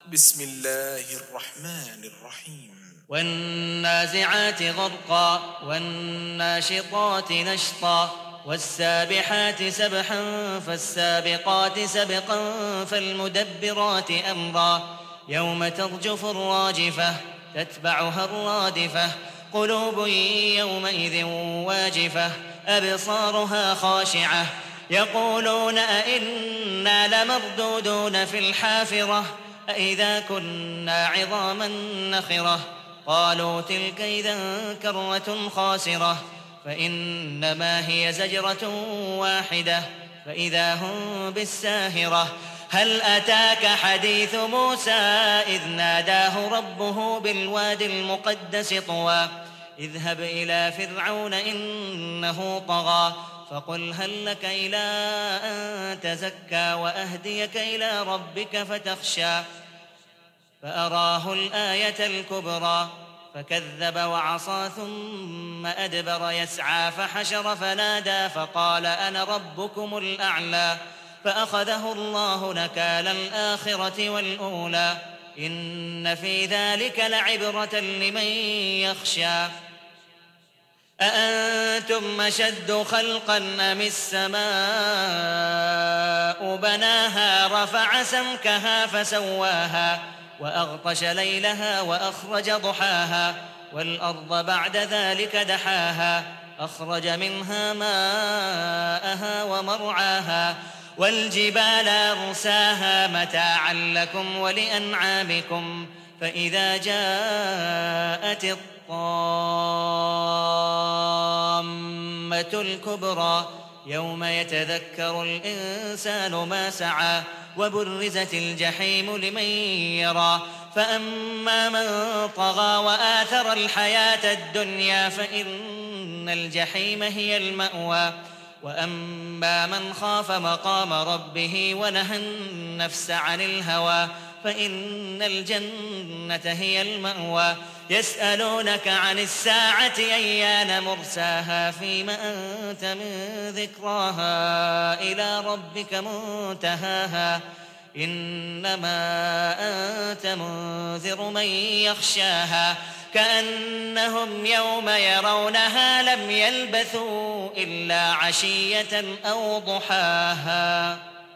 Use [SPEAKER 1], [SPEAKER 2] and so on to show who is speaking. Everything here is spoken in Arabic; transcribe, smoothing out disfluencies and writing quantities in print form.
[SPEAKER 1] بسم الله الرحمن الرحيم
[SPEAKER 2] والنازعات غرقا والناشطات نشطا والسابحات سبحا فالسابقات سبقا فالمدبرات أمرا يوم ترجف الراجفة تتبعها الرادفة قلوب يومئذ واجفة أبصارها خاشعة يقولون أئنا لمردودون في الحافرة أئذا كنا عظاما نخرة قالوا تلك إذا كرة خاسرة فإنما هي زجرة واحدة فإذا هم بالساهرة هل أتاك حديث موسى إذ ناداه ربه بالوادي المقدس طوى اذهب إلى فرعون إنه طغى فقل هل لك إلى أن تزكى وأهديك إلى ربك فتخشى فأراه الآية الكبرى فكذب وعصى ثم أدبر يسعى فحشر فنادى فقال أنا ربكم الأعلى فأخذه الله نكال الآخرة والأولى إن في ذلك لعبرة لمن يخشى أأنتم أشد خلقا أم السماء بناها رفع سمكها فسواها وأغطش ليلها وأخرج ضحاها والأرض بعد ذلك دحاها أخرج منها ماءها ومرعاها والجبال أرساها متاعا لكم ولأنعامكم فإذا جاءت الطامة الكبرى يوم يتذكر الإنسان ما سعى وبرزت الجحيم لمن يرى فأما من طغى وآثر الحياة الدنيا فإن الجحيم هي المأوى وأما من خاف مقام ربه ونهى النفس عن الهوى فإن الجنة هي المأوى يسألونك عن الساعة أيان مرساها فيم أنت من ذكراها إلى ربك منتهاها إنما أنت منذر من يخشاها كأنهم يوم يرونها لم يلبثوا إلا عشية أو ضحاها.